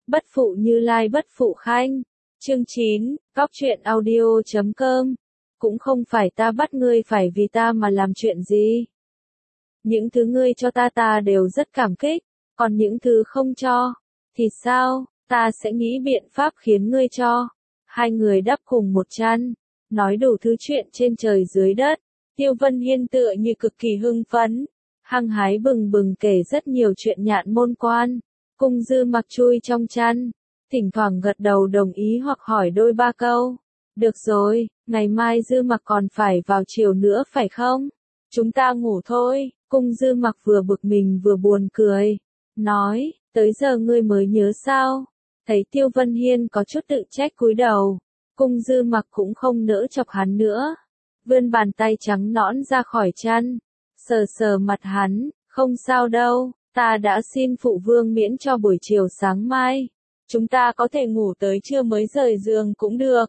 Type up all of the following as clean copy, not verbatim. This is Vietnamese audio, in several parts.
Bất phụ Như Lai bất phụ Khanh. Chương 9, Cóc truyện audio.com. Cũng không phải ta bắt ngươi phải vì ta mà làm chuyện gì. Những thứ ngươi cho ta đều rất cảm kích, còn những thứ không cho, thì sao, ta sẽ nghĩ biện pháp khiến ngươi cho. Hai người đắp cùng một chăn, nói đủ thứ chuyện trên trời dưới đất. Tiêu Vân Hiên tựa như cực kỳ hưng phấn, hăng hái bừng bừng kể rất nhiều chuyện nhạn môn quan. Cung Dư Mặc chui trong chăn, thỉnh thoảng gật đầu đồng ý hoặc hỏi đôi ba câu. Được rồi, ngày mai Dư Mặc còn phải vào chiều nữa phải không? Chúng ta ngủ thôi. Cung Dư Mặc vừa bực mình vừa buồn cười, nói, tới giờ ngươi mới nhớ sao? Thấy Tiêu Vân Hiên có chút tự trách cúi đầu, Cung Dư Mặc cũng không nỡ chọc hắn nữa, vươn bàn tay trắng nõn ra khỏi chăn, sờ sờ mặt hắn, không sao đâu, ta đã xin phụ vương miễn cho buổi chiều sáng mai, chúng ta có thể ngủ tới trưa mới rời giường cũng được.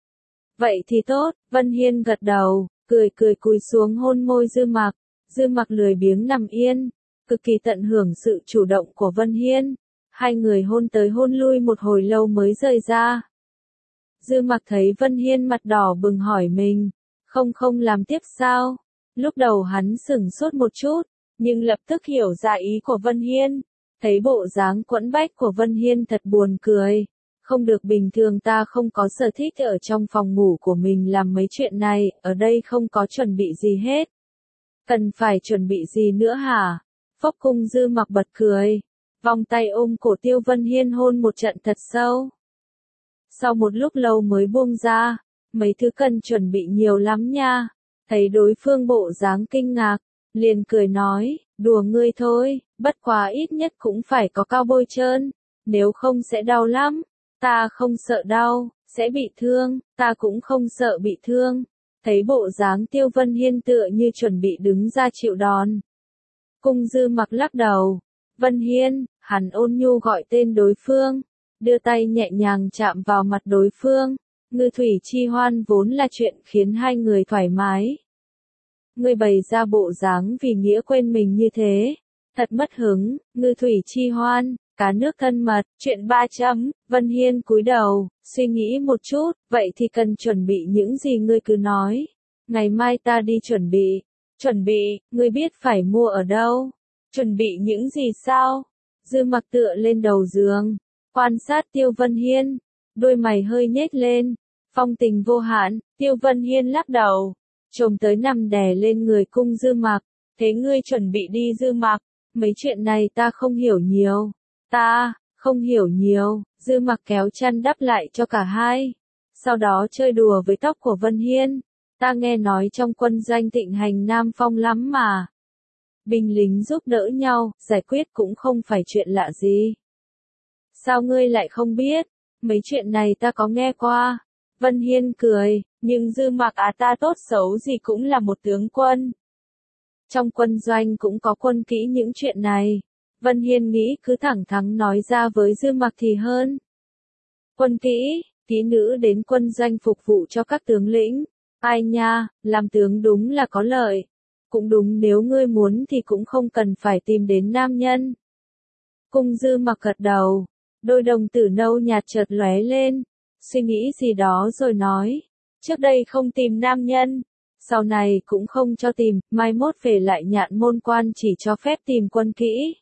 Vậy thì tốt, Vân Hiên gật đầu, cười cúi xuống hôn môi Dư Mặc. Dư Mặc lười biếng nằm yên, cực kỳ tận hưởng sự chủ động của Vân Hiên. Hai người hôn tới hôn lui một hồi lâu mới rời ra. Dư Mặc thấy Vân Hiên mặt đỏ bừng hỏi mình, không làm tiếp sao? Lúc đầu hắn sửng sốt một chút, nhưng lập tức hiểu ra ý của Vân Hiên. Thấy bộ dáng quẫn bách của Vân Hiên thật buồn cười. Không được, bình thường ta không có sở thích ở trong phòng ngủ của mình làm mấy chuyện này, ở đây không có chuẩn bị gì hết. Cần phải chuẩn bị gì nữa hả? Phốc Cung Dư Mặc bật cười, vòng tay ôm cổ Tiêu Vân Hiên hôn một trận thật sâu. Sau một lúc lâu mới buông ra, mấy thứ cần chuẩn bị nhiều lắm nha. Thấy đối phương bộ dáng kinh ngạc, liền cười nói, đùa ngươi thôi, bất quá ít nhất cũng phải có cao bôi trơn, nếu không sẽ đau lắm. Ta không sợ đau, sẽ bị thương, ta cũng không sợ bị thương. Thấy bộ dáng Tiêu Vân Hiên tựa như chuẩn bị đứng ra chịu đòn. Cung Dư Mặc lắc đầu. Vân Hiên, hắn ôn nhu gọi tên đối phương, đưa tay nhẹ nhàng chạm vào mặt đối phương. Ngư thủy chi hoan vốn là chuyện khiến hai người thoải mái. Ngươi bày ra bộ dáng vì nghĩa quên mình như thế, thật mất hứng. Ngư thủy chi hoan, cá nước thân mật, chuyện 3 chấm. Vân Hiên cúi đầu, suy nghĩ một chút, vậy thì cần chuẩn bị những gì ngươi cứ nói. Ngày mai ta đi chuẩn bị. Chuẩn bị, ngươi biết phải mua ở đâu? Chuẩn bị những gì sao? Dư Mặc tựa lên đầu giường, quan sát Tiêu Vân Hiên, đôi mày hơi nhếch lên, phong tình vô hạn. Tiêu Vân Hiên lắc đầu, chồm tới nằm đè lên người Cung Dư Mặc. Thế ngươi chuẩn bị đi Dư Mặc, mấy chuyện này ta không hiểu nhiều. Ta không hiểu nhiều. Dư Mặc kéo chăn đắp lại cho cả hai, sau đó chơi đùa với tóc của Vân Hiên. Ta nghe nói trong quân doanh thịnh hành Nam Phong lắm mà. Binh lính giúp đỡ nhau, giải quyết cũng không phải chuyện lạ gì. Sao ngươi lại không biết? Mấy chuyện này ta có nghe qua. Vân Hiên cười, nhưng Dư Mặc ta tốt xấu gì cũng là một tướng quân. Trong quân doanh cũng có quân kỹ những chuyện này. Vân Hiên nghĩ cứ thẳng thắn nói ra với Dư Mặc thì hơn. Quân kỹ, kỹ nữ đến quân doanh phục vụ cho các tướng lĩnh. Ai nha, làm tướng đúng là có lợi. Cũng đúng, nếu ngươi muốn thì cũng không cần phải tìm đến nam nhân. Cung Dư Mặc gật đầu, đôi đồng tử nâu nhạt chợt lóe lên, suy nghĩ gì đó rồi nói, trước đây không tìm nam nhân, sau này cũng không cho tìm, mai mốt về lại nhạn môn quan chỉ cho phép tìm quân kỹ.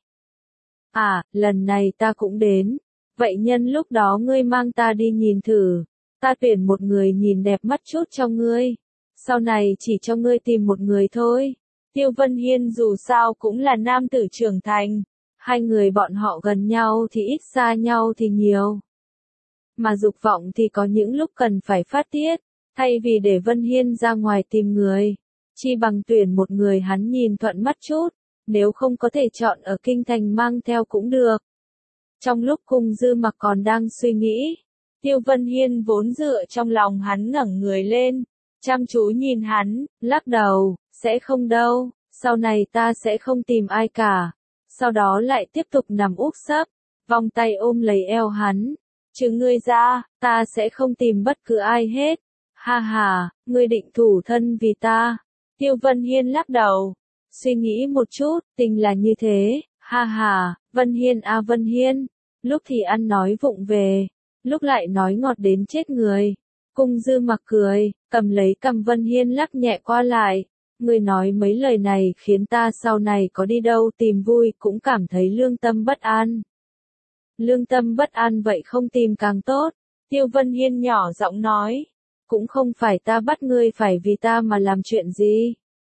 À, lần này ta cũng đến. Vậy nhân lúc đó ngươi mang ta đi nhìn thử. Ta tuyển một người nhìn đẹp mắt chút cho ngươi. Sau này chỉ cho ngươi tìm một người thôi. Tiêu Vân Hiên dù sao cũng là nam tử trưởng thành. Hai người bọn họ gần nhau thì ít, xa nhau thì nhiều. Mà dục vọng thì có những lúc cần phải phát tiết. Thay vì để Vân Hiên ra ngoài tìm người, chi bằng tuyển một người hắn nhìn thuận mắt chút. Nếu không có thể chọn ở kinh thành mang theo cũng được. Trong lúc Cung Dư Mặc còn đang suy nghĩ, Tiêu Vân Hiên vốn dựa trong lòng hắn ngẩng người lên, chăm chú nhìn hắn, lắc đầu, sẽ không đâu, sau này ta sẽ không tìm ai cả. Sau đó lại tiếp tục nằm úp sấp, vòng tay ôm lấy eo hắn, trừ ngươi ra, ta sẽ không tìm bất cứ ai hết. Ha ha, ngươi định thủ thân vì ta. Tiêu Vân Hiên lắc đầu. Suy nghĩ một chút, tình là như thế, ha ha, Vân Hiên à Vân Hiên, lúc thì ăn nói vụng về, lúc lại nói ngọt đến chết người. Cung Dư Mặc cười, cầm lấy cằm Vân Hiên lắc nhẹ qua lại. Ngươi nói mấy lời này khiến ta sau này có đi đâu tìm vui cũng cảm thấy lương tâm bất an. Lương tâm bất an vậy không tìm càng tốt. Tiêu Vân Hiên nhỏ giọng nói. Cũng không phải ta bắt ngươi phải vì ta mà làm chuyện gì.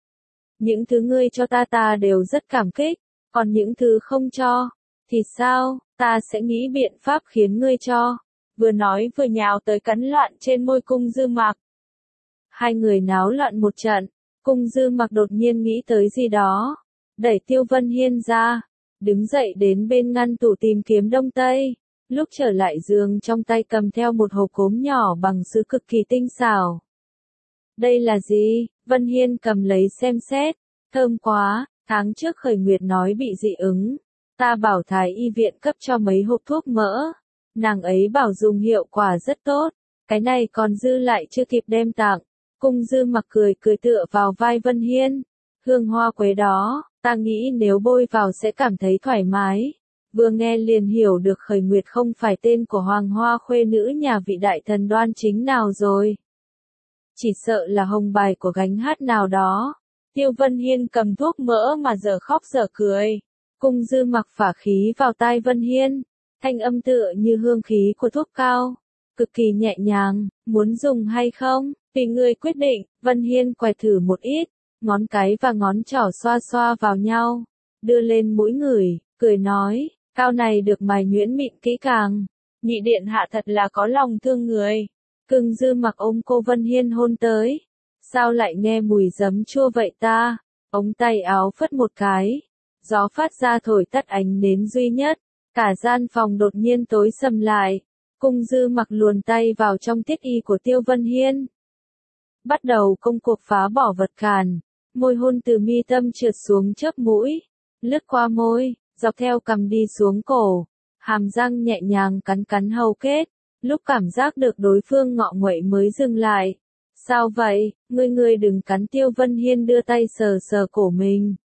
Những thứ ngươi cho ta đều rất cảm kích, còn những thứ không cho, thì sao, ta sẽ nghĩ biện pháp khiến ngươi cho. Vừa nói vừa nhào tới cắn loạn trên môi Cung Dư Mặc. Hai người náo loạn một trận, Cung Dư Mặc đột nhiên nghĩ tới gì đó, đẩy Tiêu Vân Hiên ra, đứng dậy đến bên ngăn tủ tìm kiếm đông tây. Lúc trở lại giường trong tay cầm theo một hộp cốm nhỏ bằng sứ cực kỳ tinh xảo. Đây là gì? Vân Hiên cầm lấy xem xét. Thơm quá, tháng trước Khởi Nguyệt nói bị dị ứng. Ta bảo Thái y viện cấp cho mấy hộp thuốc mỡ. Nàng ấy bảo dùng hiệu quả rất tốt. Cái này còn dư lại chưa kịp đem tặng. Cung Dư Mặc cười tựa vào vai Vân Hiên. Hương hoa quế đó, ta nghĩ nếu bôi vào sẽ cảm thấy thoải mái. Vừa nghe liền hiểu được Khởi Nguyệt không phải tên của Hoàng Hoa khuê nữ nhà vị đại thần Đoan Chính nào rồi. Chỉ sợ là hồng bài của gánh hát nào đó. Tiêu Vân Hiên cầm thuốc mỡ mà giờ khóc giờ cười. Cung Dư Mặc phả khí vào tai Vân Hiên. Thanh âm tựa như hương khí của thuốc cao. Cực kỳ nhẹ nhàng, muốn dùng hay không, tùy ngươi quyết định. Vân Hiên quẹt thử một ít, ngón cái và ngón trỏ xoa xoa vào nhau. Đưa lên mũi ngửi, cười nói, cao này được mài nhuyễn mịn kỹ càng. Nhị điện hạ thật là có lòng thương người. Cung Dư Mặc ôm cô Vân Hiên hôn tới. Sao lại nghe mùi giấm chua vậy ta? Ống tay áo phất một cái. Gió phát ra thổi tắt ánh nến duy nhất. Cả gian phòng đột nhiên tối sầm lại. Cung Dư Mặc luồn tay vào trong tiết y của Tiêu Vân Hiên. Bắt đầu công cuộc phá bỏ vật cản. Môi hôn từ mi tâm trượt xuống chớp mũi. Lướt qua môi, dọc theo cằm đi xuống cổ. Hàm răng nhẹ nhàng cắn hầu kết. Lúc cảm giác được đối phương ngọ nguậy mới dừng lại. Sao vậy, ngươi đừng cắn. Tiêu Vân Hiên đưa tay sờ sờ cổ mình.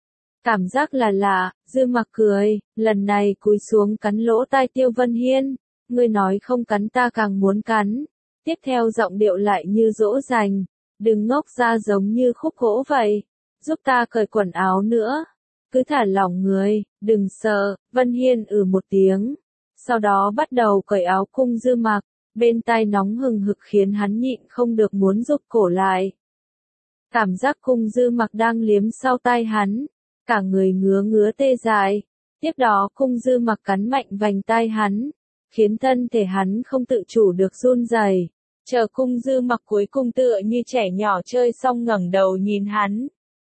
Cảm giác là lạ, Dư Mặc cười, lần này cúi xuống cắn lỗ tai Tiêu Vân Hiên. Ngươi nói không cắn ta càng muốn cắn. Tiếp theo giọng điệu lại như dỗ dành. Đừng ngốc ra giống như khúc gỗ vậy. Giúp ta cởi quần áo nữa. Cứ thả lỏng người, đừng sợ. Vân Hiên một tiếng. Sau đó bắt đầu cởi áo Cung Dư Mặc. Bên tai nóng hừng hực khiến hắn nhịn không được muốn rụt cổ lại. Cảm giác Cung Dư Mặc đang liếm sau tai hắn. Cả người ngứa tê dại. Tiếp đó Cung Dư Mặc cắn mạnh vành tai hắn. Khiến thân thể hắn không tự chủ được run rẩy. Chờ Cung Dư Mặc cuối cùng tựa như trẻ nhỏ chơi xong ngẩng đầu nhìn hắn.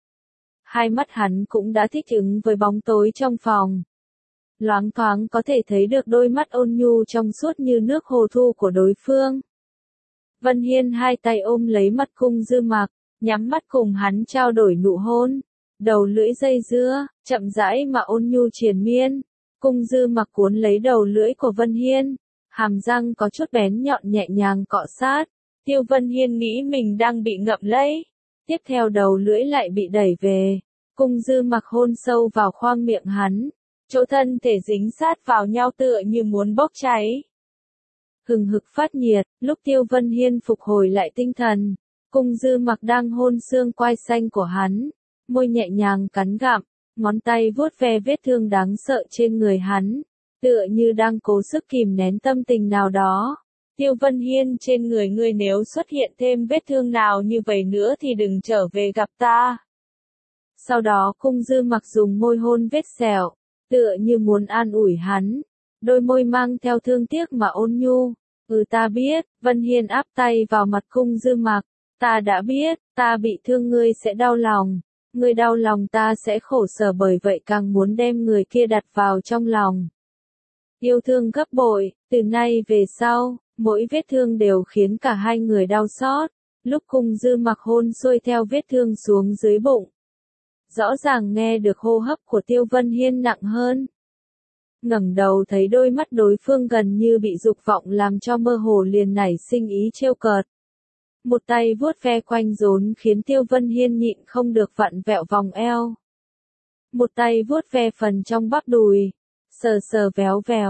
Hai mắt hắn cũng đã thích ứng với bóng tối trong phòng. Loáng thoáng có thể thấy được đôi mắt ôn nhu trong suốt như nước hồ thu của đối phương. Vân Hiên hai tay ôm lấy mặt Cung Dư Mặc, nhắm mắt cùng hắn trao đổi nụ hôn. Đầu lưỡi dây dưa, chậm rãi mà ôn nhu triền miên. Cung Dư Mặc cuốn lấy đầu lưỡi của Vân Hiên. Hàm răng có chút bén nhọn nhẹ nhàng cọ sát. Tiêu Vân Hiên nghĩ mình đang bị ngậm lấy. Tiếp theo đầu lưỡi lại bị đẩy về. Cung Dư Mặc hôn sâu vào khoang miệng hắn. Chỗ thân thể dính sát vào nhau tựa như muốn bốc cháy. Hừng hực phát nhiệt, lúc Tiêu Vân Hiên phục hồi lại tinh thần. Cung Dư Mặc đang hôn xương quai xanh của hắn. Môi nhẹ nhàng cắn gặm, ngón tay vuốt ve vết thương đáng sợ trên người hắn. Tựa như đang cố sức kìm nén tâm tình nào đó. Tiêu Vân Hiên, trên người ngươi nếu xuất hiện thêm vết thương nào như vậy nữa thì đừng trở về gặp ta. Sau đó Cung Dư Mặc dùng môi hôn vết sẹo, tựa như muốn an ủi hắn. Đôi môi mang theo thương tiếc mà ôn nhu. Ta biết. Vân Hiên áp tay vào mặt Cung Dư Mặc. Ta đã biết, ta bị thương ngươi sẽ đau lòng. Ngươi đau lòng ta sẽ khổ sở, bởi vậy càng muốn đem người kia đặt vào trong lòng. Yêu thương gấp bội, từ nay về sau, mỗi vết thương đều khiến cả hai người đau xót. Lúc Cung Dư Mặc hôn xuôi theo vết thương xuống dưới bụng. Rõ ràng nghe được hô hấp của Tiêu Vân Hiên nặng hơn. Ngẩng đầu thấy đôi mắt đối phương gần như bị dục vọng làm cho mơ hồ, liền nảy sinh ý trêu cợt. Một tay vuốt ve quanh rốn khiến Tiêu Vân Hiên nhịn không được vặn vẹo vòng eo. Một tay vuốt ve phần trong bắp đùi, sờ sờ véo véo,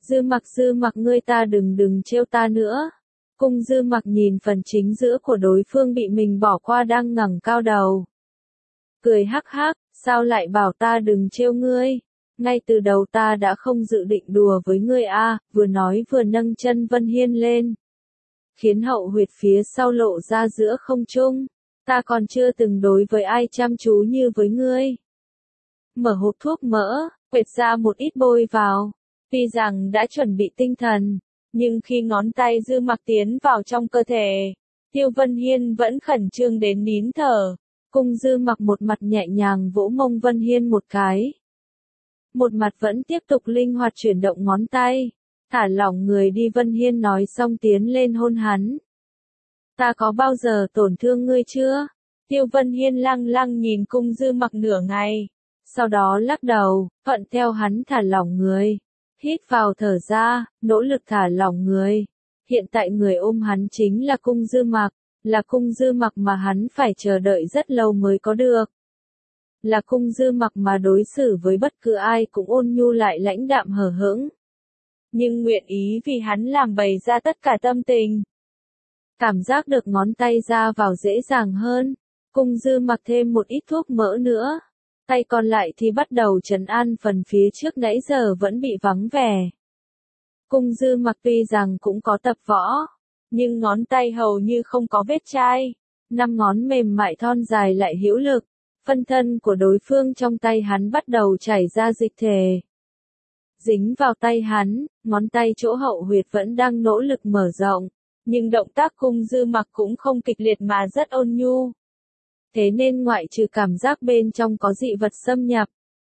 Dư mặc ngươi ta đừng trêu ta nữa. Cung Dư mặc nhìn phần chính giữa của đối phương bị mình bỏ qua đang ngẩng cao đầu. Cười hắc hắc, sao lại bảo ta đừng trêu ngươi? Ngay từ đầu ta đã không dự định đùa với ngươi a, vừa nói vừa nâng chân Vân Hiên lên. Khiến hậu huyệt phía sau lộ ra giữa không trung. Ta còn chưa từng đối với ai chăm chú như với ngươi. Mở hộp thuốc mỡ, quệt ra một ít bôi vào. Tuy rằng đã chuẩn bị tinh thần, nhưng khi ngón tay Dư Mặc tiến vào trong cơ thể, Tiêu Vân Hiên vẫn khẩn trương đến nín thở. Cung Dư Mặc một mặt nhẹ nhàng vỗ mông Vân Hiên một cái. Một mặt vẫn tiếp tục linh hoạt chuyển động ngón tay. Thả lỏng người đi, Vân Hiên nói xong tiến lên hôn hắn. Ta có bao giờ tổn thương ngươi chưa? Tiêu Vân Hiên lăng lăng nhìn Cung Dư Mặc nửa ngày. Sau đó lắc đầu, thuận theo hắn thả lỏng người. Hít vào thở ra, nỗ lực thả lỏng người. Hiện tại người ôm hắn chính là Cung Dư Mặc. Là Cung Dư Mặc mà hắn phải chờ đợi rất lâu mới có được. Là Cung Dư Mặc mà đối xử với bất cứ ai cũng ôn nhu lại lãnh đạm hờ hững. Nhưng nguyện ý vì hắn làm bày ra tất cả tâm tình. Cảm giác được ngón tay ra vào dễ dàng hơn. Cung Dư Mặc thêm một ít thuốc mỡ nữa. Tay còn lại thì bắt đầu trấn an phần phía trước nãy giờ vẫn bị vắng vẻ. Cung Dư Mặc tuy rằng cũng có tập võ, nhưng ngón tay hầu như không có vết chai. 5 ngón mềm mại thon dài lại hữu lực. Phân thân của đối phương trong tay hắn bắt đầu chảy ra dịch thể. Dính vào tay hắn, ngón tay chỗ hậu huyệt vẫn đang nỗ lực mở rộng. Nhưng động tác Cung Dư Mặc cũng không kịch liệt mà rất ôn nhu. Thế nên ngoại trừ cảm giác bên trong có dị vật xâm nhập,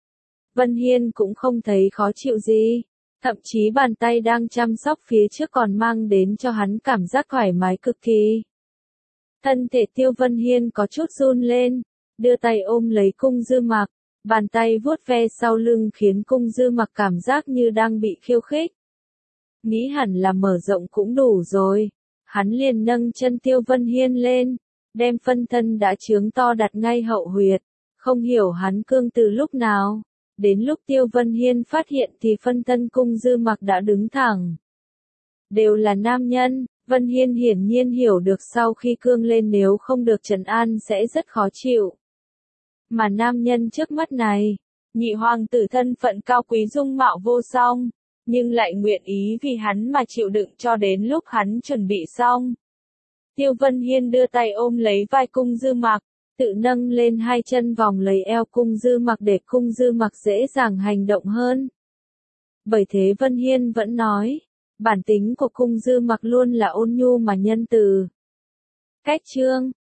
Vân Hiên cũng không thấy khó chịu gì. Thậm chí bàn tay đang chăm sóc phía trước còn mang đến cho hắn cảm giác thoải mái cực kỳ. Thân thể Tiêu Vân Hiên có chút run lên, đưa tay ôm lấy Cung Dư Mặc, bàn tay vuốt ve sau lưng khiến Cung Dư Mặc cảm giác như đang bị khiêu khích. Nghĩ hẳn là mở rộng cũng đủ rồi. Hắn liền nâng chân Tiêu Vân Hiên lên, đem phân thân đã chướng to đặt ngay hậu huyệt. Không hiểu hắn cương từ lúc nào. Đến lúc Tiêu Vân Hiên phát hiện thì phân thân Cung Dư Mặc đã đứng thẳng. Đều là nam nhân, Vân Hiên hiển nhiên hiểu được sau khi cương lên nếu không được trấn an sẽ rất khó chịu. Mà nam nhân trước mắt này, nhị hoàng tử thân phận cao quý dung mạo vô song, nhưng lại nguyện ý vì hắn mà chịu đựng cho đến lúc hắn chuẩn bị xong. Tiêu Vân Hiên đưa tay ôm lấy vai Cung Dư Mặc, tự nâng lên hai chân vòng lấy eo Cung Dư Mặc để Cung Dư Mặc dễ dàng hành động hơn. Bởi thế Vân Hiên vẫn nói, bản tính của Cung Dư Mặc luôn là ôn nhu mà nhân từ. Cách chương